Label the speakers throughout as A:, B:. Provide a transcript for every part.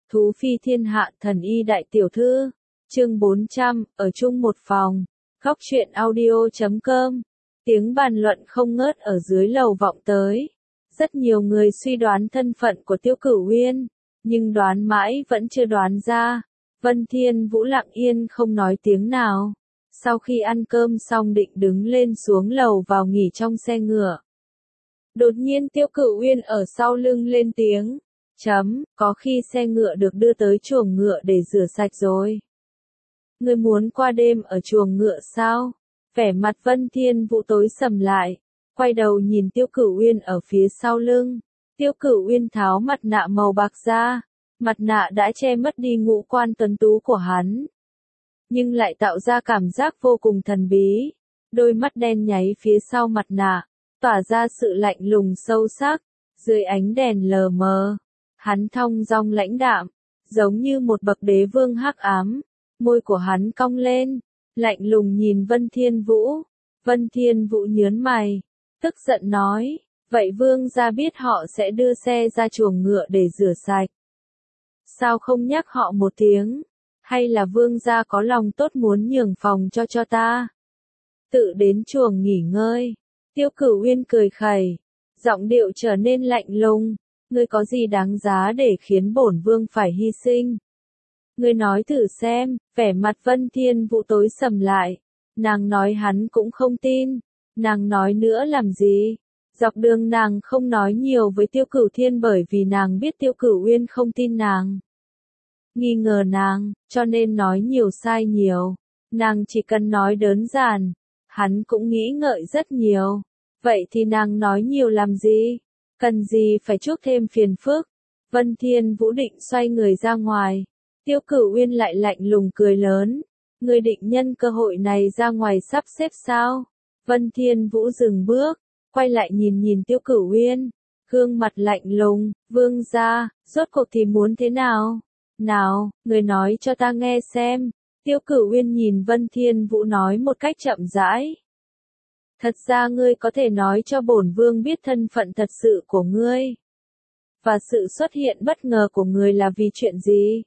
A: Thú phi thiên hạ thần y đại tiểu thư. Chương 400, ở chung một phòng. Góc truyện audio.com. Tiếng bàn luận không ngớt ở dưới lầu vọng tới. Rất nhiều người suy đoán thân phận của Tiêu Cửu Uyên, nhưng đoán mãi vẫn chưa đoán ra. Vân Thiên Vũ lặng yên không nói tiếng nào. Sau khi ăn cơm xong định đứng lên xuống lầu vào nghỉ trong xe ngựa. Đột nhiên Tiêu Cửu Uyên ở sau lưng lên tiếng. Có khi xe ngựa được đưa tới chuồng ngựa để rửa sạch rồi. Ngươi muốn qua đêm ở chuồng ngựa sao? Vẻ mặt Vân Thiên Vũ tối sầm lại, quay đầu nhìn Tiêu Cửu Uyên ở phía sau lưng. Tiêu Cửu Uyên tháo mặt nạ màu bạc ra, mặt nạ đã che mất đi ngũ quan tuấn tú của hắn, nhưng lại tạo ra cảm giác vô cùng thần bí. Đôi mắt đen nháy phía sau mặt nạ, tỏa ra sự lạnh lùng sâu sắc, dưới ánh đèn lờ mờ. Hắn thong dong lãnh đạm, giống như một bậc đế vương hắc ám, môi của hắn cong lên, lạnh lùng nhìn Vân Thiên Vũ. Vân Thiên Vũ nhướng mày, tức giận nói, vậy vương gia biết họ sẽ đưa xe ra chuồng ngựa để rửa sạch. Sao không nhắc họ một tiếng, hay là vương gia có lòng tốt muốn nhường phòng cho ta? Tự đến chuồng nghỉ ngơi. Tiêu Cửu Uyên cười khẩy, giọng điệu trở nên lạnh lùng. Ngươi có gì đáng giá để khiến bổn vương phải hy sinh? Ngươi nói thử xem. Vẻ mặt Vân Thiên Vũ tối sầm lại. Nàng nói hắn cũng không tin. Nàng nói nữa làm gì? Dọc đường nàng không nói nhiều với Tiêu Cửu Thiên bởi vì nàng biết Tiêu Cửu Uyên không tin nàng, nghi ngờ nàng, cho nên nói nhiều sai nhiều. Nàng chỉ cần nói đơn giản, hắn cũng nghĩ ngợi rất nhiều. Vậy thì nàng nói nhiều làm gì? Cần gì phải chuốc thêm phiền phức? Vân Thiên Vũ định xoay người ra ngoài. Tiêu Cửu Uyên lại lạnh lùng cười lớn. Ngươi định nhân cơ hội này ra ngoài sắp xếp sao? Vân Thiên Vũ dừng bước, quay lại nhìn Tiêu Cửu Uyên, gương mặt lạnh lùng. Vương gia, rốt cuộc thì muốn thế nào? Nào, người nói cho ta nghe xem. Tiêu Cửu Uyên nhìn Vân Thiên Vũ nói một cách chậm rãi. Thật ra ngươi có thể nói cho bổn vương biết thân phận thật sự của ngươi, và sự xuất hiện bất ngờ của ngươi là vì chuyện gì.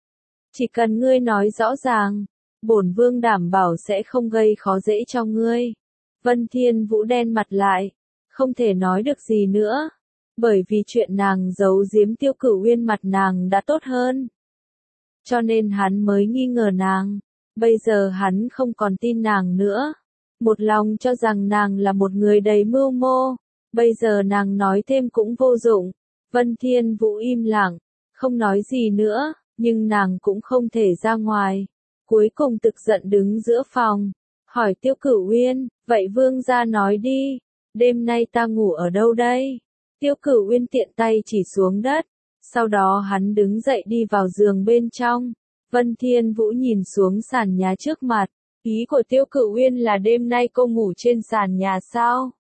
A: Chỉ cần ngươi nói rõ ràng, bổn vương đảm bảo sẽ không gây khó dễ cho ngươi. Vân Thiên Vũ đen mặt lại, không thể nói được gì nữa, bởi vì chuyện nàng giấu giếm Tiêu Cửu Uyên mặt nàng đã tốt hơn, cho nên hắn mới nghi ngờ nàng. Bây giờ hắn không còn tin nàng nữa, một lòng cho rằng nàng là một người đầy mưu mô. Bây giờ nàng nói thêm cũng vô dụng. Vân Thiên Vũ im lặng, không nói gì nữa, nhưng nàng cũng không thể ra ngoài. Cuối cùng tức giận đứng giữa phòng, hỏi Tiêu Cửu Uyên, vậy vương gia nói đi, đêm nay ta ngủ ở đâu đây? Tiêu Cửu Uyên tiện tay chỉ xuống đất, sau đó hắn đứng dậy đi vào giường bên trong. Vân Thiên Vũ nhìn xuống sàn nhà trước mặt. Ý của Tiêu Cửu Uyên là đêm nay cô ngủ trên sàn nhà sao?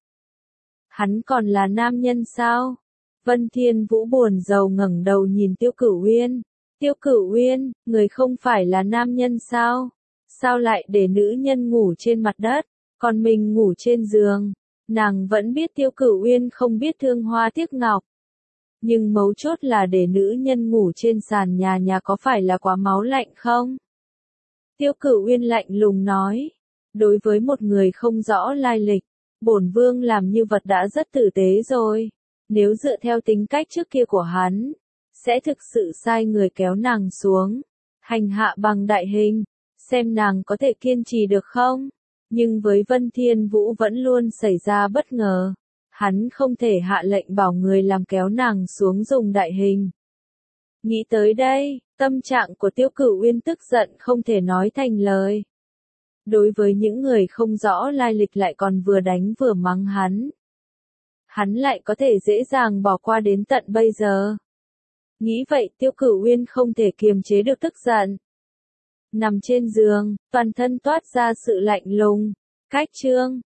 A: Hắn còn là nam nhân sao? Vân Thiên Vũ buồn rầu ngẩng đầu nhìn Tiêu Cửu Uyên. Tiêu Cửu Uyên, người không phải là nam nhân sao? Sao lại để nữ nhân ngủ trên mặt đất, còn mình ngủ trên giường? Nàng vẫn biết Tiêu Cửu Uyên không biết thương hoa tiếc ngọc, nhưng mấu chốt là để nữ nhân ngủ trên sàn nhà có phải là quá máu lạnh không? Tiêu Cửu Uyên lạnh lùng nói, đối với một người không rõ lai lịch, bổn vương làm như vật đã rất tử tế rồi. Nếu dựa theo tính cách trước kia của hắn, sẽ thực sự sai người kéo nàng xuống, hành hạ bằng đại hình, xem nàng có thể kiên trì được không? Nhưng với Vân Thiên Vũ vẫn luôn xảy ra bất ngờ, hắn không thể hạ lệnh bảo người làm kéo nàng xuống dùng đại hình. Nghĩ tới đây, tâm trạng của Tiêu Cửu Uyên tức giận không thể nói thành lời. Đối với những người không rõ lai lịch lại còn vừa đánh vừa mắng hắn lại có thể dễ dàng bỏ qua đến tận bây giờ. Nghĩ vậy Tiêu Cửu Uyên không thể kiềm chế được tức giận. Nằm trên giường, toàn thân toát ra sự lạnh lùng. Cách chương